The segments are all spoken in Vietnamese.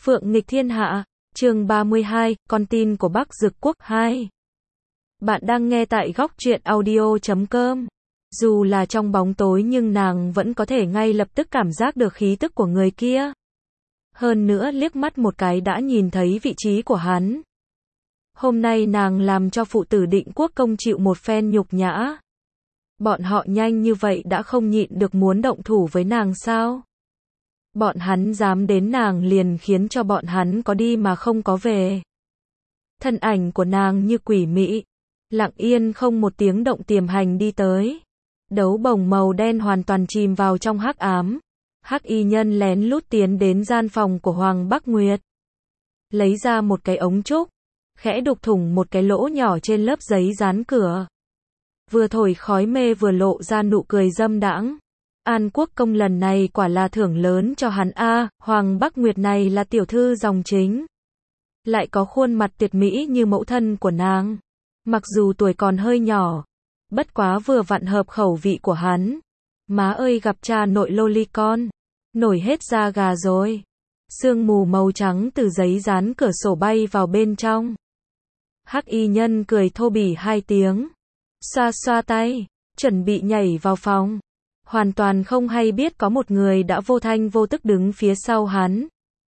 Phượng nghịch thiên hạ, chương 32, con tin của Bắc Dực Quốc 2. Bạn đang nghe tại góc truyện audio.com. Dù là trong bóng tối nhưng nàng vẫn có thể ngay lập tức cảm giác được khí tức của người kia. Hơn nữa liếc mắt một cái đã nhìn thấy vị trí của hắn. Hôm nay nàng làm cho phụ tử Định Quốc công chịu một phen nhục nhã. Bọn họ nhanh như vậy đã không nhịn được muốn động thủ với nàng sao? Bọn hắn dám đến nàng liền khiến cho bọn hắn có đi mà không có về. Thân ảnh của nàng như quỷ mị, lặng yên không một tiếng động tiềm hành đi tới. Đấu bồng màu đen hoàn toàn chìm vào trong hắc ám. Hắc y nhân lén lút tiến đến gian phòng của Hoàng Bắc Nguyệt. Lấy ra một cái ống trúc, khẽ đục thủng một cái lỗ nhỏ trên lớp giấy dán cửa. Vừa thổi khói mê vừa lộ ra nụ cười dâm đãng. An Quốc công lần này quả là thưởng lớn cho hắn a, Hoàng Bắc Nguyệt này là tiểu thư dòng chính. Lại có khuôn mặt tuyệt mỹ như mẫu thân của nàng. Mặc dù tuổi còn hơi nhỏ, bất quá vừa vặn hợp khẩu vị của hắn. Má ơi gặp cha nội lolicon, nổi hết da gà rồi. Sương mù màu trắng từ giấy dán cửa sổ bay vào bên trong. Hắc y nhân cười thô bỉ hai tiếng, xoa xoa tay, chuẩn bị nhảy vào phòng. Hoàn toàn không hay biết có một người đã vô thanh vô tức đứng phía sau hắn.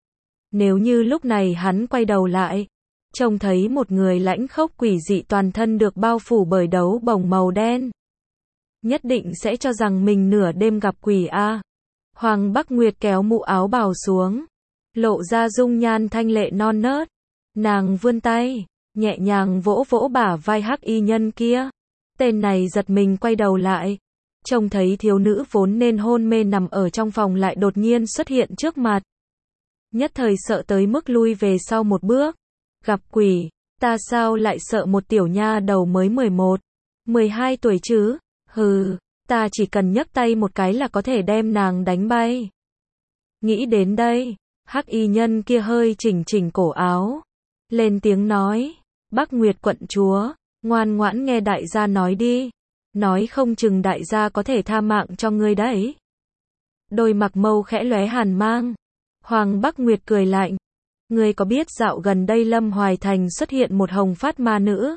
Nếu như lúc này hắn quay đầu lại, trông thấy một người lãnh khốc quỷ dị toàn thân được bao phủ bởi đấu bồng màu đen, nhất định sẽ cho rằng mình nửa đêm gặp quỷ a. Hoàng Bắc Nguyệt kéo mũ áo bào xuống, lộ ra dung nhan thanh lệ non nớt. Nàng vươn tay, nhẹ nhàng vỗ vỗ bả vai hắc y nhân kia. Tên này giật mình quay đầu lại, trông thấy thiếu nữ vốn nên hôn mê nằm ở trong phòng lại đột nhiên xuất hiện trước mặt. Nhất thời sợ tới mức lui về sau một bước. Gặp quỷ, ta sao lại sợ một tiểu nha đầu mới 11, 12 tuổi chứ? Hừ, ta chỉ cần nhấc tay một cái là có thể đem nàng đánh bay. Nghĩ đến đây, hắc y nhân kia hơi chỉnh chỉnh cổ áo, lên tiếng nói, Bắc Nguyệt quận chúa, ngoan ngoãn nghe đại gia nói đi. Nói không chừng đại gia có thể tha mạng cho ngươi đấy. Đôi mặc mâu khẽ lóe hàn mang. Hoàng Bắc Nguyệt cười lạnh. Ngươi có biết dạo gần đây Lâm Hoài Thành xuất hiện một hồng phát ma nữ?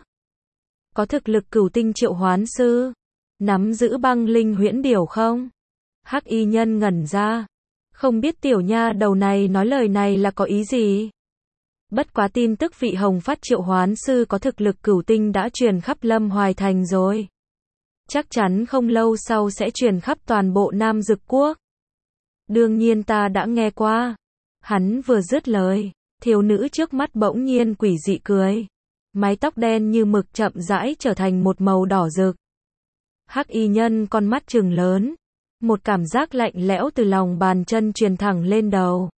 Có thực lực cửu tinh triệu hoán sư, nắm giữ băng linh huyễn điểu không? Hắc y nhân ngẩn ra. Không biết tiểu nha đầu này nói lời này là có ý gì? Bất quá tin tức vị hồng phát triệu hoán sư có thực lực cửu tinh đã truyền khắp Lâm Hoài Thành rồi. Chắc chắn không lâu sau sẽ truyền khắp toàn bộ Nam Dực Quốc. Đương nhiên ta đã nghe qua. Hắn vừa dứt lời, thiếu nữ trước mắt bỗng nhiên quỷ dị cười. Mái tóc đen như mực chậm rãi trở thành một màu đỏ rực. Hắc y nhân con mắt trừng lớn. Một cảm giác lạnh lẽo từ lòng bàn chân truyền thẳng lên đầu.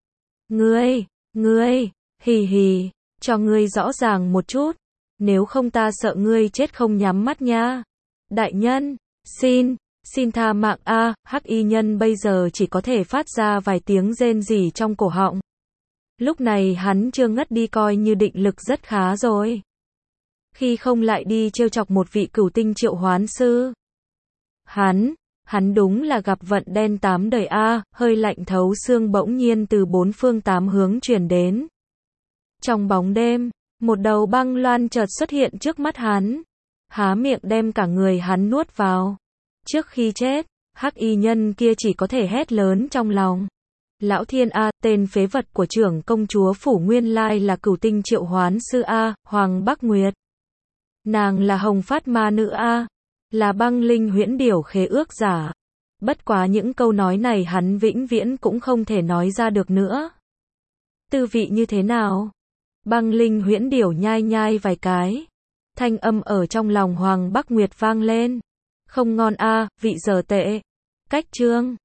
Ngươi, hì hì, cho ngươi rõ ràng một chút. Nếu không ta sợ ngươi chết không nhắm mắt nha. Đại nhân, xin tha mạng a. Hắc y nhân bây giờ chỉ có thể phát ra vài tiếng rên rỉ trong cổ họng. Lúc này hắn chưa ngất đi coi như định lực rất khá rồi. Khi không lại đi trêu chọc một vị cửu tinh triệu hoán sư. Hắn đúng là gặp vận đen 8 đời a. Hơi lạnh thấu xương bỗng nhiên từ bốn phương tám hướng truyền đến. Trong bóng đêm, một đầu băng loan chợt xuất hiện trước mắt hắn. Há miệng đem cả người hắn nuốt vào. Trước khi chết, hắc y nhân kia chỉ có thể hét lớn trong lòng. Lão thiên a, tên phế vật của trưởng công chúa phủ nguyên lai là cửu tinh triệu hoán sư a, Hoàng Bắc Nguyệt. Nàng là hồng phát ma nữ a, là băng linh huyễn điểu khế ước giả. Bất quá những câu nói này hắn vĩnh viễn cũng không thể nói ra được nữa. Tư vị như thế nào? Băng linh huyễn điểu nhai nhai vài cái. Thanh âm ở trong lòng Hoàng Bắc Nguyệt vang lên. Không ngon a, vị dở tệ. Cách chương